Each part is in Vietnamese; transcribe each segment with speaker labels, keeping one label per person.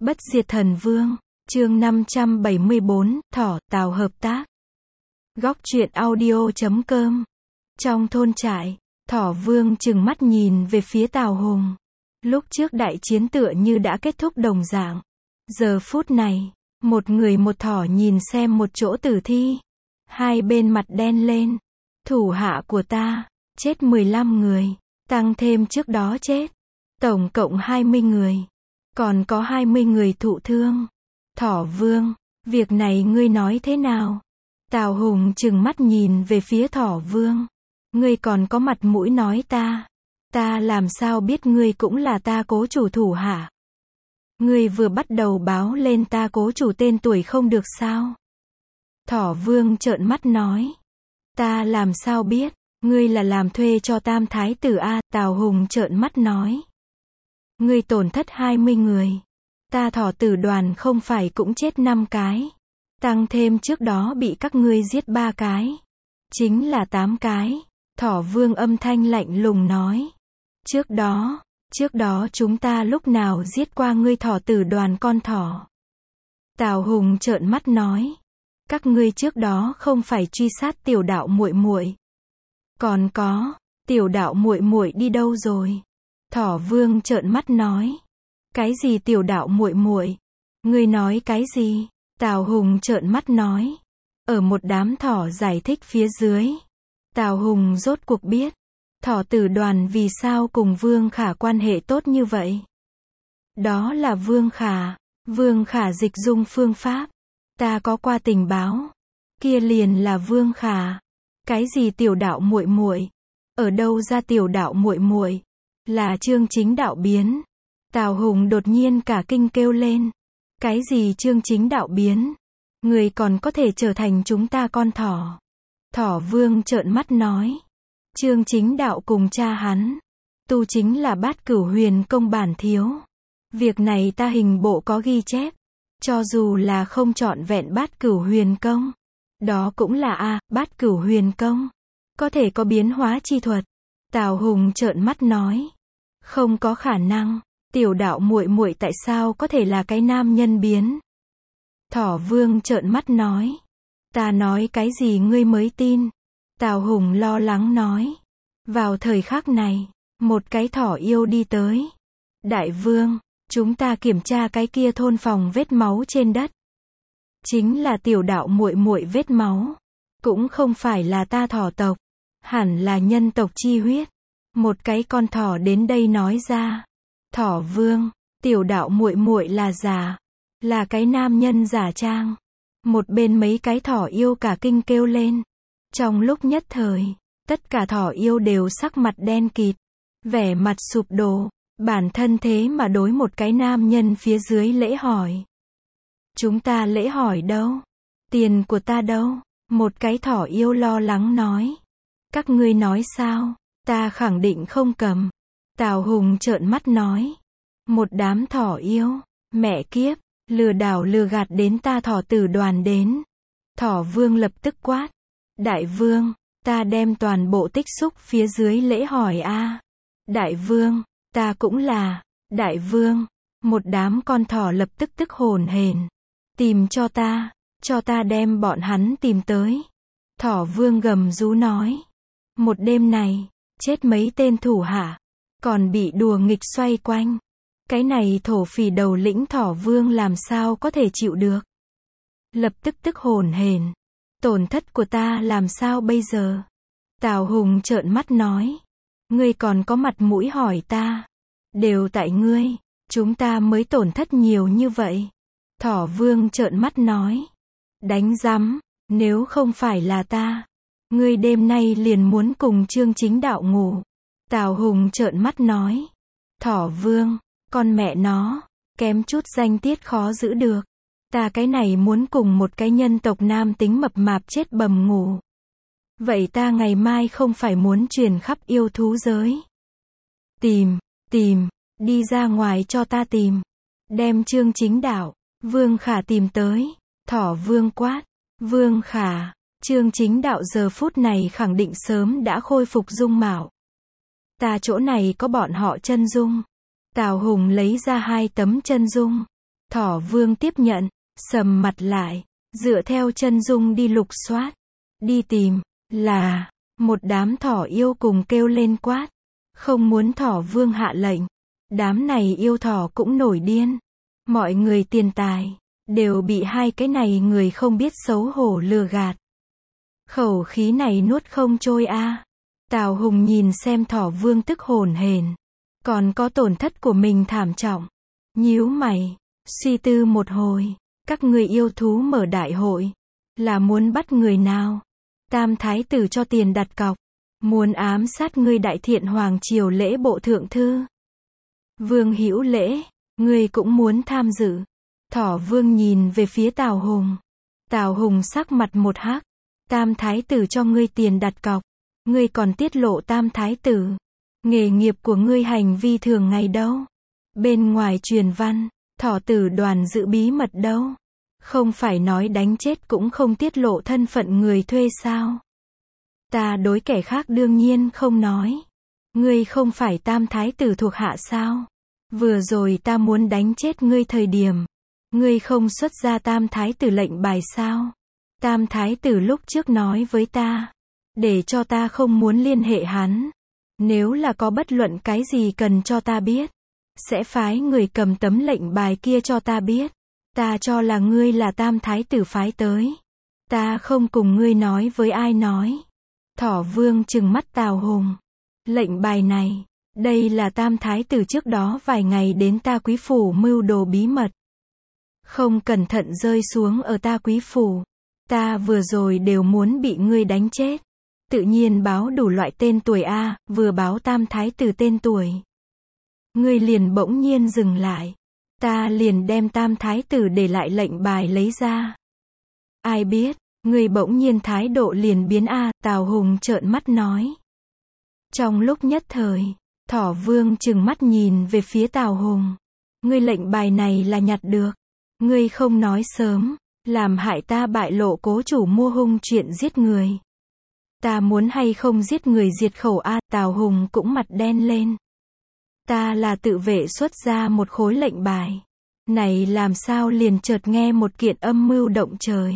Speaker 1: Bất diệt thần vương, chương 574, Thỏ, Tào hợp tác. Góc truyện audio.com. Trong thôn trại, Thỏ vương trừng mắt nhìn về phía Tào Hùng. Lúc trước đại chiến tựa như đã kết thúc đồng dạng. Giờ phút này, một người một thỏ nhìn xem một chỗ tử thi. Hai bên mặt đen lên. Thủ hạ của ta, chết 15 người, tăng thêm trước đó chết. Tổng cộng 20 người. Còn có 20 người thụ thương. Thỏ vương, việc này ngươi nói thế nào? Tào Hùng trừng mắt nhìn về phía Thỏ vương. Ngươi còn có mặt mũi nói ta? Ta làm sao biết ngươi cũng là ta cố chủ thủ hạ? Ngươi vừa bắt đầu báo lên ta cố chủ tên tuổi không được sao? Thỏ vương trợn mắt nói. Ta làm sao biết? Ngươi là làm thuê cho Tam Thái tử a? Tào Hùng trợn mắt nói. Ngươi tổn thất 20 người. Ta Thỏ tử đoàn không phải cũng chết 5 cái. Tăng thêm trước đó bị các ngươi giết 3 cái. Chính là 8 cái. Thỏ vương âm thanh lạnh lùng nói. Trước đó chúng ta lúc nào giết qua ngươi Thỏ tử đoàn con thỏ? Tào Hùng trợn mắt nói. Các ngươi trước đó không phải truy sát tiểu đạo muội muội? Còn có, tiểu đạo muội muội đi đâu rồi? Thỏ vương trợn mắt nói. Cái gì tiểu đạo muội muội? Ngươi nói cái gì? Tào Hùng trợn mắt nói. Ở một đám thỏ giải thích phía dưới. Tào Hùng rốt cuộc biết. Thỏ tử đoàn vì sao cùng Vương Khả quan hệ tốt như vậy? Đó là Vương Khả dịch dung phương pháp. Ta có qua tình báo. Kia liền là Vương Khả. Cái gì tiểu đạo muội muội? Ở đâu ra tiểu đạo muội muội? Là Chương Chính đạo biến. Tào Hùng đột nhiên cả kinh kêu lên. Cái gì Chương Chính đạo biến? Người còn có thể trở thành chúng ta con thỏ? Thỏ vương trợn mắt nói. Chương Chính đạo cùng cha hắn tu chính là Bát Cửu Huyền công bản thiếu. Việc này ta hình bộ có ghi chép. Cho dù là không trọn vẹn Bát Cửu Huyền công, đó cũng là Bát Cửu Huyền công. Có thể có biến hóa chi thuật. Tào Hùng trợn mắt nói. Không có khả năng. Tiểu đạo muội muội tại sao có thể là cái nam nhân biến? Thỏ vương trợn mắt nói. Ta nói cái gì ngươi mới tin? Tào Hùng lo lắng nói. Vào thời khắc này, một cái thỏ yêu đi tới. Đại vương, chúng ta kiểm tra cái kia thôn phòng vết máu trên đất. Chính là tiểu đạo muội muội vết máu. Cũng không phải là ta thỏ tộc. Hẳn là nhân tộc chi huyết. Một cái con thỏ đến đây nói ra. Thỏ vương, tiểu đạo muội muội là giả. Là cái nam nhân giả trang. Một bên mấy cái thỏ yêu cả kinh kêu lên. Trong lúc nhất thời, tất cả thỏ yêu đều sắc mặt đen kịt. Vẻ mặt sụp đổ. Bản thân thế mà đối một cái nam nhân phía dưới lễ hỏi. Chúng ta lễ hỏi đâu? Tiền của ta đâu? Một cái thỏ yêu lo lắng nói. Các ngươi nói sao? Ta khẳng định không cầm. Tào Hùng trợn mắt nói. Một đám thỏ yêu. Mẹ kiếp, lừa đảo lừa gạt đến ta Thỏ tử đoàn đến. Thỏ vương lập tức quát. Đại vương, ta đem toàn bộ tích xúc phía dưới lễ hỏi a. Đại vương, ta cũng là. Đại vương, một đám con thỏ lập tức hồn hển. Tìm cho ta đem bọn hắn tìm tới. Thỏ vương gầm rú nói. Một đêm này, chết mấy tên thủ hạ, còn bị đùa nghịch xoay quanh. Cái này thổ phỉ đầu lĩnh thỏ vương làm sao có thể chịu được. Lập tức hồn hển. Tổn thất của ta làm sao bây giờ? Tào Hùng trợn mắt nói. Ngươi còn có mặt mũi hỏi ta? Đều tại ngươi, chúng ta mới tổn thất nhiều như vậy. Thỏ vương trợn mắt nói. Đánh rắm, nếu không phải là ta, ngươi đêm nay liền muốn cùng Chương Chính đạo ngủ. Tào Hùng trợn mắt nói. Thỏ vương, con mẹ nó, kém chút danh tiết khó giữ được. Ta cái này muốn cùng một cái nhân tộc nam tính mập mạp chết bầm ngủ. Vậy ta ngày mai không phải muốn truyền khắp yêu thú giới. Tìm, đi ra ngoài cho ta tìm. Đem Chương Chính đạo, Vương Khả tìm tới. Thỏ vương quát. Vương Khả, Chương Chính đạo giờ phút này khẳng định sớm đã khôi phục dung mạo. Ta chỗ này có bọn họ chân dung. Tào Hùng lấy ra 2 tấm chân dung. Thỏ Vương tiếp nhận, sầm mặt lại, dựa theo chân dung đi lục soát, đi tìm, là, một đám thỏ yêu cùng kêu lên quát. Không muốn Thỏ Vương hạ lệnh. Đám này yêu thỏ cũng nổi điên. Mọi người tiền tài, đều bị hai cái này người không biết xấu hổ lừa gạt. Khẩu khí này nuốt không trôi a. Tào Hùng nhìn xem Thỏ Vương tức hổn hển, còn có tổn thất của mình thảm trọng. Nhíu mày, suy tư một hồi, các người yêu thú mở đại hội, là muốn bắt người nào? Tam thái tử cho tiền đặt cọc, muốn ám sát ngươi đại thiện hoàng triều lễ bộ thượng thư. Vương Hữu Lễ, ngươi cũng muốn tham dự. Thỏ Vương nhìn về phía Tào Hùng. Tào Hùng sắc mặt một hắc. Tam thái tử cho ngươi tiền đặt cọc, ngươi còn tiết lộ tam thái tử. Nghề nghiệp của ngươi hành vi thường ngày đâu? Bên ngoài truyền văn, thỏ tử đoàn giữ bí mật đâu? Không phải nói đánh chết cũng không tiết lộ thân phận người thuê sao? Ta đối kẻ khác đương nhiên không nói. Ngươi không phải tam thái tử thuộc hạ sao? Vừa rồi ta muốn đánh chết ngươi thời điểm, ngươi không xuất ra tam thái tử lệnh bài sao? Tam thái tử lúc trước nói với ta, để cho ta không muốn liên hệ hắn. Nếu là có bất luận cái gì cần cho ta biết, sẽ phái người cầm tấm lệnh bài kia cho ta biết. Ta cho là ngươi là tam thái tử phái tới. Ta không cùng ngươi nói với ai nói. Thỏ Vương trừng mắt Tào Hùng. Lệnh bài này, đây là tam thái tử trước đó vài ngày đến ta quý phủ mưu đồ bí mật. Không cẩn thận rơi xuống ở ta quý phủ. Ta vừa rồi đều muốn bị ngươi đánh chết. Tự nhiên báo đủ loại tên tuổi a, vừa báo tam thái tử tên tuổi. Ngươi liền bỗng nhiên dừng lại. Ta liền đem tam thái tử để lại lệnh bài lấy ra. Ai biết, ngươi bỗng nhiên thái độ liền biến a, Tào Hùng trợn mắt nói. Trong lúc nhất thời, Thỏ Vương trừng mắt nhìn về phía Tào Hùng. Ngươi lệnh bài này là nhặt được. Ngươi không nói sớm, làm hại ta bại lộ cố chủ mua hung chuyện giết người. Ta muốn hay không giết người diệt khẩu a, Tào Hùng cũng mặt đen lên. Ta là tự vệ xuất ra một khối lệnh bài. Này làm sao liền chợt nghe một kiện âm mưu động trời.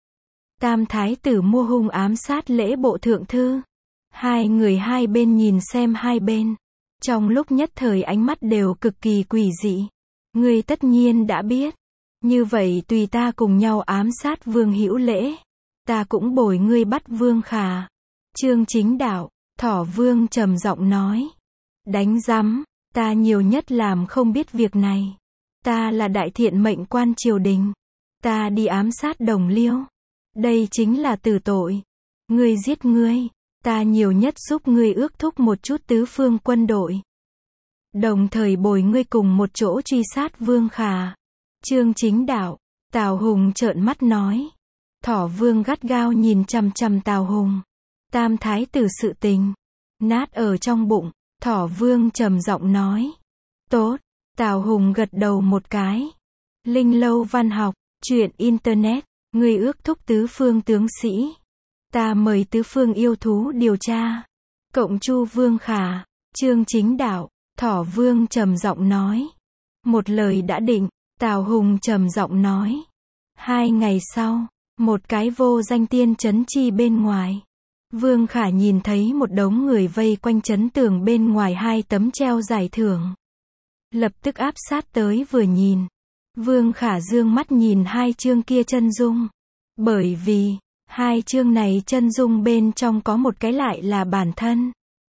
Speaker 1: Tam thái tử mua hung ám sát lễ bộ thượng thư. Hai người hai bên nhìn xem hai bên. Trong lúc nhất thời ánh mắt đều cực kỳ quỷ dị. Ngươi tất nhiên đã biết. Như vậy tùy ta cùng nhau ám sát Vương Hữu Lễ. Ta cũng bồi ngươi bắt Vương Khả. Chương Chính Đạo, Thỏ Vương trầm giọng nói. Đánh rắm, ta nhiều nhất làm không biết việc này. Ta là đại thiện mệnh quan triều đình. Ta đi ám sát đồng liêu. Đây chính là tử tội. Ngươi giết ngươi, ta nhiều nhất giúp ngươi ước thúc một chút tứ phương quân đội. Đồng thời bồi ngươi cùng một chỗ truy sát Vương Khả. Chương Chính Đạo, Tào Hùng trợn mắt nói. Thỏ Vương gắt gao nhìn chằm chằm Tào Hùng. Tam thái tử sự tình, nát ở trong bụng, Thỏ Vương trầm giọng nói. Tốt, Tào Hùng gật đầu một cái. Linh Lâu văn học, truyện internet, ngươi ước thúc tứ phương tướng sĩ. Ta mời tứ phương yêu thú điều tra. Cộng chu Vương Khả, Chương Chính Đạo, Thỏ Vương trầm giọng nói. Một lời đã định, Tào Hùng trầm giọng nói. 2 ngày sau, một cái vô danh tiên trấn chi bên ngoài. Vương Khả nhìn thấy một đống người vây quanh trấn tường bên ngoài 2 tấm treo giải thưởng. Lập tức áp sát tới vừa nhìn. Vương Khả dương mắt nhìn 2 chương kia chân dung. Bởi vì, 2 chương này chân dung bên trong có một cái lại là bản thân.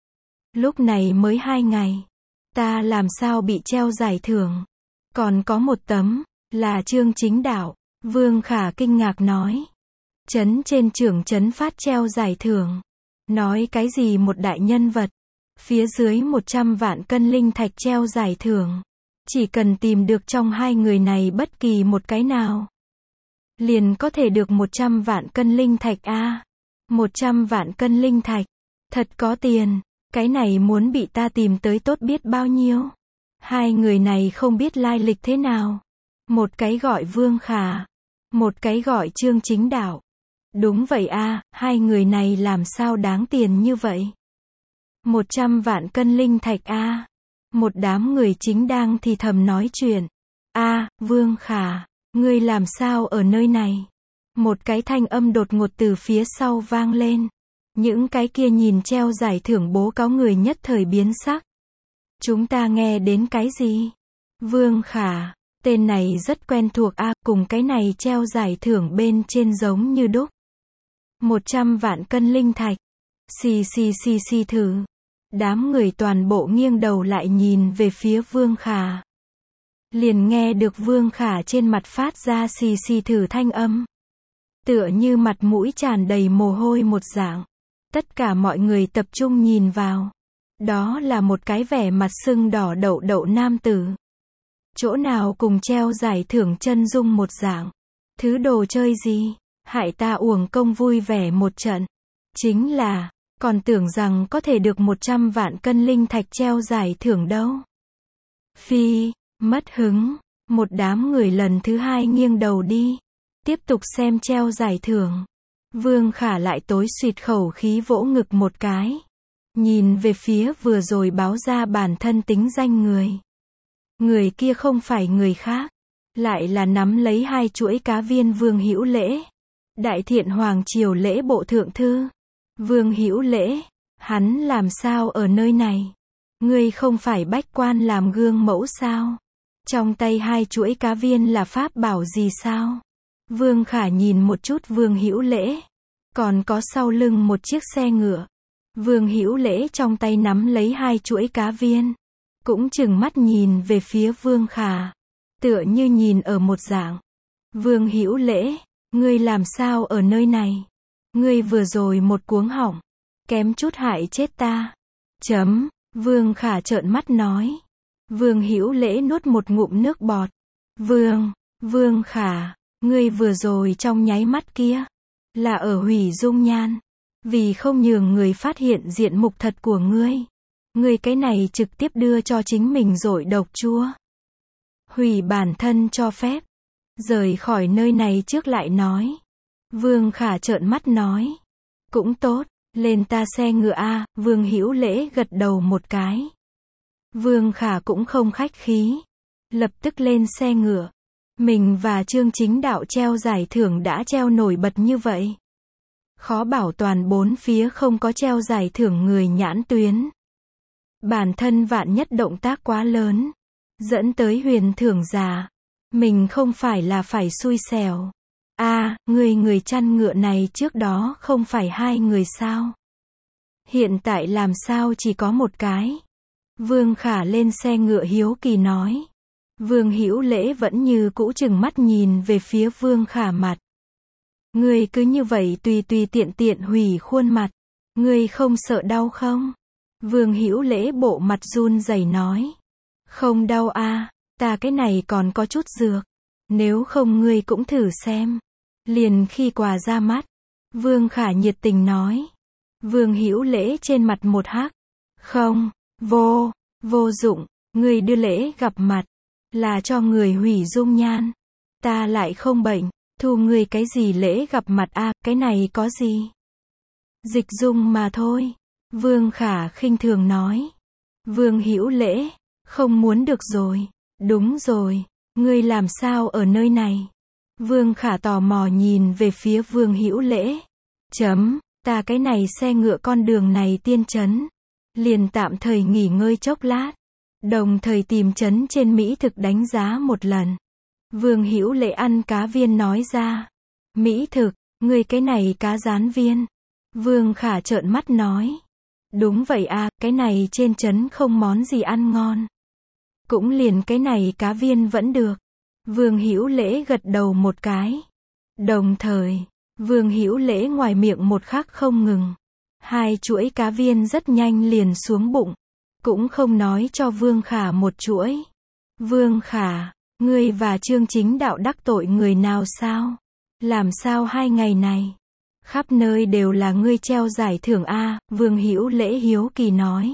Speaker 1: Lúc này mới 2 ngày. Ta làm sao bị treo giải thưởng. Còn có một tấm, là Chương Chính Đạo. Vương Khả kinh ngạc nói. Trấn trên trưởng trấn phát treo giải thưởng. Nói cái gì một đại nhân vật. Phía dưới 100 vạn cân linh thạch treo giải thưởng. Chỉ cần tìm được trong 2 người này bất kỳ một cái nào. Liền có thể được 100 vạn cân linh thạch a. 100 vạn cân linh thạch. Thật có tiền. Cái này muốn bị ta tìm tới tốt biết bao nhiêu. 2 người này không biết lai lịch thế nào. Một cái gọi Vương Khả. Một cái gọi Chương Chính Đạo. Đúng vậy a, 2 người này làm sao đáng tiền như vậy? 100 vạn cân linh thạch a. Một đám người chính đang thì thầm nói chuyện. Vương Khả, ngươi làm sao ở nơi này? Một cái thanh âm đột ngột từ phía sau vang lên. Những cái kia nhìn treo giải thưởng bố cáo người nhất thời biến sắc. Chúng ta nghe đến cái gì? Vương Khả, tên này rất quen thuộc cùng cái này treo giải thưởng bên trên giống như đúc. 100 vạn cân linh thạch. Xì thử. Đám người toàn bộ nghiêng đầu lại nhìn về phía Vương Khả. Liền nghe được Vương Khả trên mặt phát ra xì thử thanh âm. Tựa như mặt mũi tràn đầy mồ hôi một dạng. Tất cả mọi người tập trung nhìn vào. Đó là một cái vẻ mặt sưng đỏ đậu đậu nam tử. Chỗ nào cùng treo giải thưởng chân dung một dạng. Thứ đồ chơi gì? Hại ta uổng công vui vẻ một trận. Chính là, còn tưởng rằng có thể được 100 vạn cân linh thạch treo giải thưởng đâu. Phi, mất hứng. Một đám người lần thứ hai nghiêng đầu đi. Tiếp tục xem treo giải thưởng. Vương Khả lại tối xịt khẩu khí vỗ ngực một cái. Nhìn về phía vừa rồi báo ra bản thân tính danh người. Người kia không phải người khác. Lại là nắm lấy 2 chuỗi cá viên Vương Hữu Lễ. Đại Thiện Hoàng Triều lễ bộ thượng thư. Vương Hữu Lễ, hắn làm sao ở nơi này? Ngươi không phải bách quan làm gương mẫu sao? Trong tay 2 chuỗi cá viên là pháp bảo gì sao? Vương Khả nhìn một chút Vương Hữu Lễ. Còn có sau lưng một chiếc xe ngựa. Vương Hữu Lễ trong tay nắm lấy 2 chuỗi cá viên. Cũng chừng mắt nhìn về phía Vương Khả. Tựa như nhìn ở một dạng. Vương Hữu Lễ, ngươi làm sao ở nơi này? Ngươi vừa rồi một cuống họng. Kém chút hại chết ta. Vương Khả trợn mắt nói. Vương Hữu Lễ nuốt một ngụm nước bọt. Vương Khả, ngươi vừa rồi trong nháy mắt kia. Là ở hủy dung nhan. Vì không nhường người phát hiện diện mục thật của ngươi. Ngươi cái này trực tiếp đưa cho chính mình rội độc chua. Hủy bản thân cho phép. Rời khỏi nơi này trước lại nói. Vương Khả trợn mắt nói. Cũng tốt, lên ta xe ngựa Vương Hữu Lễ gật đầu một cái. Vương Khả cũng không khách khí. Lập tức lên xe ngựa. Mình và Trương Chính Đạo treo giải thưởng đã treo nổi bật như vậy. Khó bảo toàn bốn phía không có treo giải thưởng người nhãn tuyến. Bản thân vạn nhất động tác quá lớn. Dẫn tới huyền thưởng giả. Mình không phải là phải xui xẻo. Người chăn ngựa này trước đó không phải 2 người sao? Hiện tại làm sao chỉ có một cái? Vương Khả lên xe ngựa hiếu kỳ nói. Vương Hữu Lễ vẫn như cũ chừng mắt nhìn về phía Vương Khả mặt. Ngươi cứ như vậy tùy tiện hủy khuôn mặt. Ngươi không sợ đau không? Vương Hữu Lễ bộ mặt run rẩy nói. Không đau ta cái này còn có chút dược. Nếu không ngươi cũng thử xem. Liền khi quà ra mắt. Vương Khả nhiệt tình nói. Vương Hữu Lễ trên mặt một hắc. Không, vô dụng, ngươi đưa lễ gặp mặt. Là cho người hủy dung nhan. Ta lại không bệnh, thu ngươi cái gì lễ gặp mặt cái này có gì? Dịch dung mà thôi. Vương Khả khinh thường nói. Vương Hữu Lễ, không muốn được rồi. Đúng rồi, ngươi làm sao ở nơi này? Vương Khả tò mò nhìn về phía Vương Hữu Lễ. Ta cái này xe ngựa con đường này tiên trấn. Liền tạm thời nghỉ ngơi chốc lát. Đồng thời tìm trấn trên mỹ thực đánh giá một lần. Vương Hữu Lễ ăn cá viên nói ra. Mỹ thực, ngươi cái này cá rán viên. Vương Khả trợn mắt nói. Đúng vậy cái này trên trấn không món gì ăn ngon. Cũng liền cái này cá viên vẫn được. Vương Hữu Lễ gật đầu một cái. Đồng thời, Vương Hữu Lễ ngoài miệng một khắc không ngừng. 2 chuỗi cá viên rất nhanh liền xuống bụng. Cũng không nói cho Vương Khả một chuỗi. Vương Khả, ngươi và Trương Chính Đạo đắc tội người nào sao? Làm sao 2 ngày này? Khắp nơi đều là ngươi treo giải thưởng Vương Hữu Lễ hiếu kỳ nói.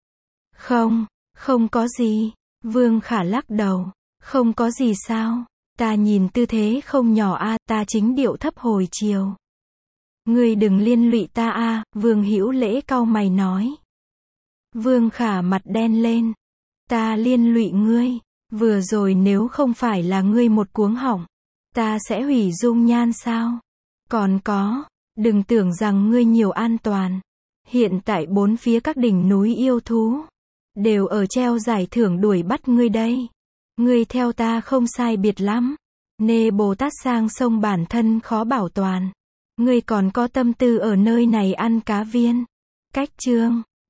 Speaker 1: Không có gì. Vương Khả lắc đầu. Không có gì sao? Ta nhìn tư thế không nhỏ ta chính điệu thấp hồi chiều. Ngươi đừng liên lụy ta Vương Hữu Lễ cau mày nói. Vương Khả mặt đen lên. Ta liên lụy ngươi. Vừa rồi nếu không phải là ngươi một cuống họng, ta sẽ hủy dung nhan sao? Còn có, đừng tưởng rằng ngươi nhiều an toàn. Hiện tại bốn phía các đỉnh núi yêu thú đều ở treo giải thưởng đuổi bắt ngươi đây. Ngươi theo ta không sai biệt lắm. Nê Bồ Tát sang sông bản thân khó bảo toàn. Ngươi còn có tâm tư ở nơi này ăn cá viên. Cách chương